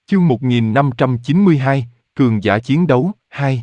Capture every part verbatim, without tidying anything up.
Chương một nghìn năm trăm chín mươi hai, Cường giả chiến đấu, hai.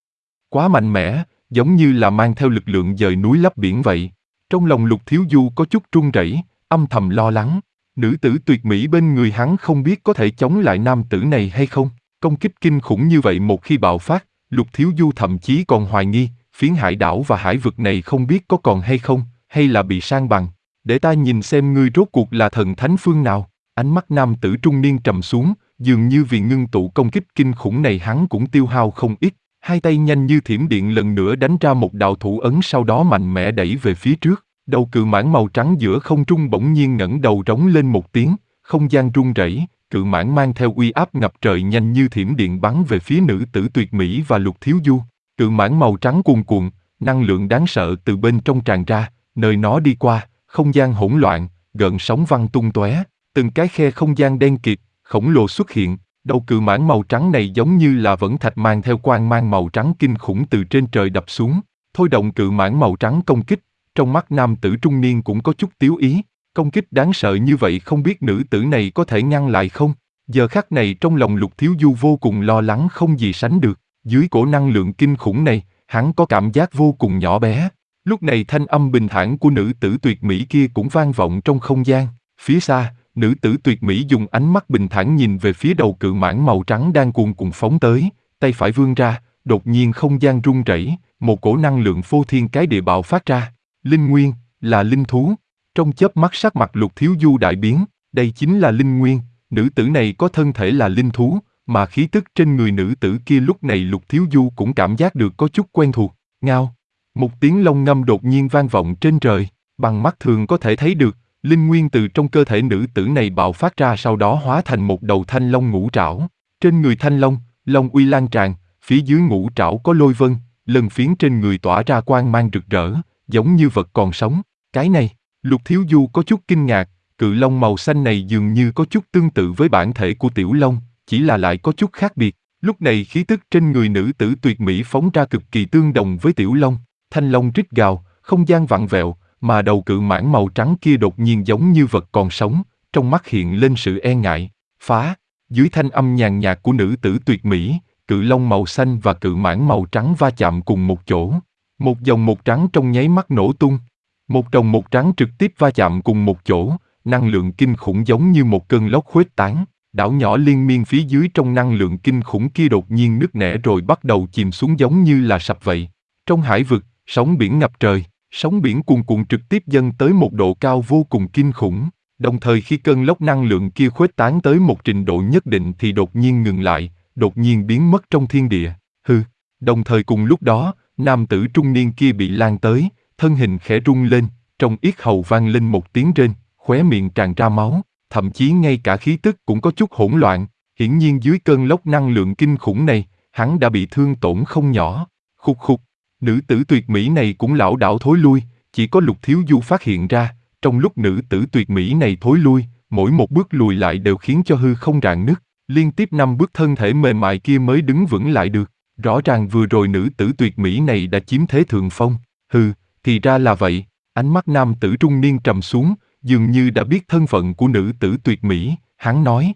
Quá mạnh mẽ, giống như là mang theo lực lượng dời núi lấp biển vậy. Trong lòng Lục Thiếu Du có chút run rẩy, âm thầm lo lắng. Nữ tử tuyệt mỹ bên người hắn không biết có thể chống lại nam tử này hay không. Công kích kinh khủng như vậy một khi bạo phát, Lục Thiếu Du thậm chí còn hoài nghi, phiến hải đảo và hải vực này không biết có còn hay không, hay là bị san bằng. Để ta nhìn xem ngươi rốt cuộc là thần thánh phương nào. Ánh mắt nam tử trung niên trầm xuống, dường như vì ngưng tụ công kích kinh khủng này hắn cũng tiêu hao không ít. Hai tay nhanh như thiểm điện lần nữa đánh ra một đạo thủ ấn, sau đó mạnh mẽ đẩy về phía trước. Đầu cự mãng màu trắng giữa không trung bỗng nhiên ngẩng đầu rống lên một tiếng, không gian rung rẩy, cự mãng mang theo uy áp ngập trời nhanh như thiểm điện bắn về phía nữ tử tuyệt mỹ và Lục Thiếu Du. Cự mãng màu trắng cuồn cuộn, năng lượng đáng sợ từ bên trong tràn ra, nơi nó đi qua, không gian hỗn loạn, gợn sóng văng tung tóe, từng cái khe không gian đen kịt, khổng lồ xuất hiện. Đầu cự mãng màu trắng này giống như là vẫn thạch mang theo quang mang màu trắng kinh khủng từ trên trời đập xuống, thôi động cự mãng màu trắng công kích. Trong mắt nam tử trung niên cũng có chút tiếu ý, công kích đáng sợ như vậy không biết nữ tử này có thể ngăn lại không? Giờ khắc này trong lòng Lục Thiếu Du vô cùng lo lắng không gì sánh được, dưới cổ năng lượng kinh khủng này, hắn có cảm giác vô cùng nhỏ bé. Lúc này thanh âm bình thản của nữ tử tuyệt mỹ kia cũng vang vọng trong không gian, phía xa, nữ tử tuyệt mỹ dùng ánh mắt bình thản nhìn về phía đầu cự mãng màu trắng đang cuồn cuộn phóng tới, tay phải vươn ra, đột nhiên không gian rung rẩy, một cổ năng lượng phô thiên cái địa bạo phát ra. Linh nguyên, là linh thú. Trong chớp mắt sắc mặt Lục Thiếu Du đại biến, đây chính là linh nguyên, nữ tử này có thân thể là linh thú, mà khí tức trên người nữ tử kia lúc này Lục Thiếu Du cũng cảm giác được có chút quen thuộc. Ngao, một tiếng long ngâm đột nhiên vang vọng trên trời, bằng mắt thường có thể thấy được, linh nguyên từ trong cơ thể nữ tử này bạo phát ra, sau đó hóa thành một đầu thanh long ngũ trảo. Trên người thanh long, long uy lan tràn, phía dưới ngũ trảo có lôi vân, lân phiến trên người tỏa ra quang mang rực rỡ, giống như vật còn sống. Cái này, Lục Thiếu Du có chút kinh ngạc, cự long màu xanh này dường như có chút tương tự với bản thể của tiểu long, chỉ là lại có chút khác biệt. Lúc này khí tức trên người nữ tử tuyệt mỹ phóng ra cực kỳ tương đồng với tiểu long, thanh long rít gào, không gian vặn vẹo, mà đầu cự mãng màu trắng kia đột nhiên giống như vật còn sống, trong mắt hiện lên sự e ngại. Phá, dưới thanh âm nhàn nhạt của nữ tử tuyệt mỹ, cự long màu xanh và cự mãng màu trắng va chạm cùng một chỗ. Một dòng một trắng trong nháy mắt nổ tung. Một rồng một trắng trực tiếp va chạm cùng một chỗ, năng lượng kinh khủng giống như một cơn lốc khuếch tán. Đảo nhỏ liên miên phía dưới trong năng lượng kinh khủng kia đột nhiên nứt nẻ rồi bắt đầu chìm xuống giống như là sập vậy. Trong hải vực, sóng biển ngập trời, sóng biển cuồn cuộn trực tiếp dâng tới một độ cao vô cùng kinh khủng. Đồng thời khi cơn lốc năng lượng kia khuếch tán tới một trình độ nhất định thì đột nhiên ngừng lại, đột nhiên biến mất trong thiên địa. Hừ, đồng thời cùng lúc đó, nam tử trung niên kia bị lan tới, thân hình khẽ rung lên, trong yết hầu vang lên một tiếng rên, khóe miệng tràn ra máu, thậm chí ngay cả khí tức cũng có chút hỗn loạn. Hiển nhiên dưới cơn lốc năng lượng kinh khủng này, hắn đã bị thương tổn không nhỏ. Khục khục, nữ tử tuyệt mỹ này cũng lảo đảo thối lui, chỉ có Lục Thiếu Du phát hiện ra, trong lúc nữ tử tuyệt mỹ này thối lui, mỗi một bước lùi lại đều khiến cho hư không rạn nứt, liên tiếp năm bước thân thể mềm mại kia mới đứng vững lại được. Rõ ràng vừa rồi nữ tử tuyệt mỹ này đã chiếm thế thượng phong. Hừ, thì ra là vậy. Ánh mắt nam tử trung niên trầm xuống, dường như đã biết thân phận của nữ tử tuyệt mỹ, hắn nói.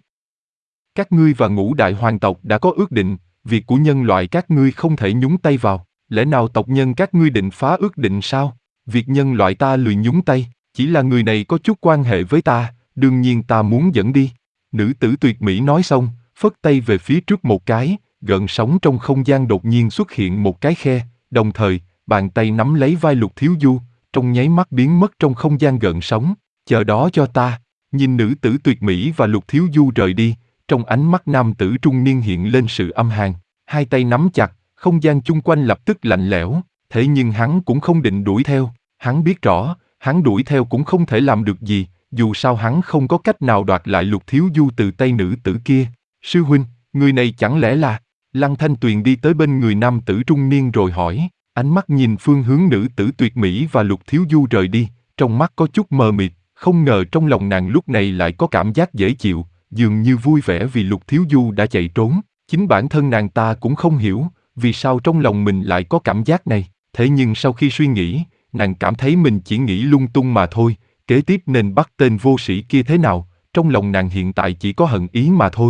Các ngươi và ngũ đại hoàng tộc đã có ước định, việc của nhân loại các ngươi không thể nhúng tay vào. Lẽ nào tộc nhân các ngươi định phá ước định sao? Việc nhân loại ta lười nhúng tay, chỉ là người này có chút quan hệ với ta, đương nhiên ta muốn dẫn đi. Nữ tử tuyệt mỹ nói xong, phất tay về phía trước một cái, gợn sóng trong không gian đột nhiên xuất hiện một cái khe, đồng thời, bàn tay nắm lấy vai Lục Thiếu Du, trong nháy mắt biến mất trong không gian gợn sóng. Chờ đó cho ta. Nhìn nữ tử tuyệt mỹ và Lục Thiếu Du rời đi, trong ánh mắt nam tử trung niên hiện lên sự âm hàn, hai tay nắm chặt, không gian chung quanh lập tức lạnh lẽo, thế nhưng hắn cũng không định đuổi theo, hắn biết rõ, hắn đuổi theo cũng không thể làm được gì, dù sao hắn không có cách nào đoạt lại Lục Thiếu Du từ tay nữ tử kia. Sư huynh, người này chẳng lẽ là... Lăng Thanh Tuyền đi tới bên người nam tử trung niên rồi hỏi, ánh mắt nhìn phương hướng nữ tử tuyệt mỹ và Lục Thiếu Du rời đi, trong mắt có chút mờ mịt, không ngờ trong lòng nàng lúc này lại có cảm giác dễ chịu, dường như vui vẻ vì Lục Thiếu Du đã chạy trốn. Chính bản thân nàng ta cũng không hiểu, vì sao trong lòng mình lại có cảm giác này, thế nhưng sau khi suy nghĩ, nàng cảm thấy mình chỉ nghĩ lung tung mà thôi, kế tiếp nên bắt tên vô sĩ kia thế nào, trong lòng nàng hiện tại chỉ có hận ý mà thôi.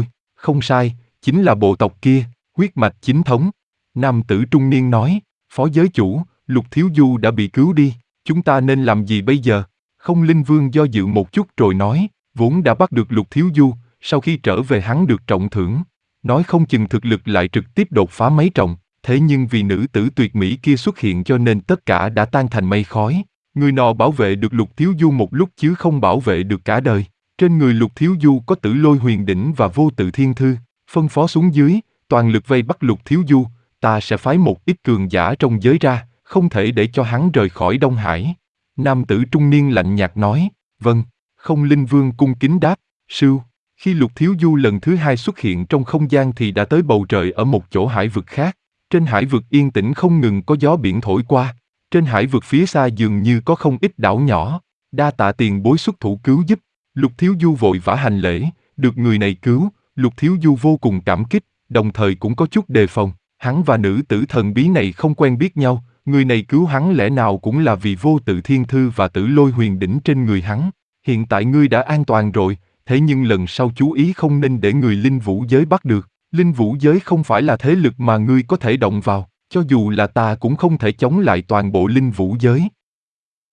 Không sai, chính là bộ tộc kia, huyết mạch chính thống. Nam tử trung niên nói, phó giới chủ, Lục Thiếu Du đã bị cứu đi, chúng ta nên làm gì bây giờ? Không Linh Vương do dự một chút rồi nói, vốn đã bắt được Lục Thiếu Du, sau khi trở về hắn được trọng thưởng. Nói không chừng thực lực lại trực tiếp đột phá mấy trọng, thế nhưng vì nữ tử tuyệt mỹ kia xuất hiện cho nên tất cả đã tan thành mây khói. Người nọ bảo vệ được Lục Thiếu Du một lúc chứ không bảo vệ được cả đời. Trên người Lục Thiếu Du có Tử Lôi Huyền Đỉnh và Vô Tự Thiên Thư, phân phó xuống dưới, toàn lực vây bắt Lục Thiếu Du, ta sẽ phái một ít cường giả trong giới ra, không thể để cho hắn rời khỏi Đông Hải. Nam tử trung niên lạnh nhạt nói, vâng. Không Linh Vương cung kính đáp, sưu. Khi Lục Thiếu Du lần thứ hai xuất hiện trong không gian thì đã tới bầu trời ở một chỗ hải vực khác. Trên hải vực yên tĩnh không ngừng có gió biển thổi qua. Trên hải vực phía xa dường như có không ít đảo nhỏ. Đa tạ tiền bối xuất thủ cứu giúp. Lục Thiếu Du vội vã hành lễ, được người này cứu, Lục Thiếu Du vô cùng cảm kích, đồng thời cũng có chút đề phòng. Hắn và nữ tử thần bí này không quen biết nhau, người này cứu hắn lẽ nào cũng là vì Vô Tự Thiên Thư và Tử Lôi Huyền Đỉnh trên người hắn. Hiện tại ngươi đã an toàn rồi, thế nhưng lần sau chú ý không nên để người linh vũ giới bắt được. Linh vũ giới không phải là thế lực mà ngươi có thể động vào, cho dù là ta cũng không thể chống lại toàn bộ linh vũ giới.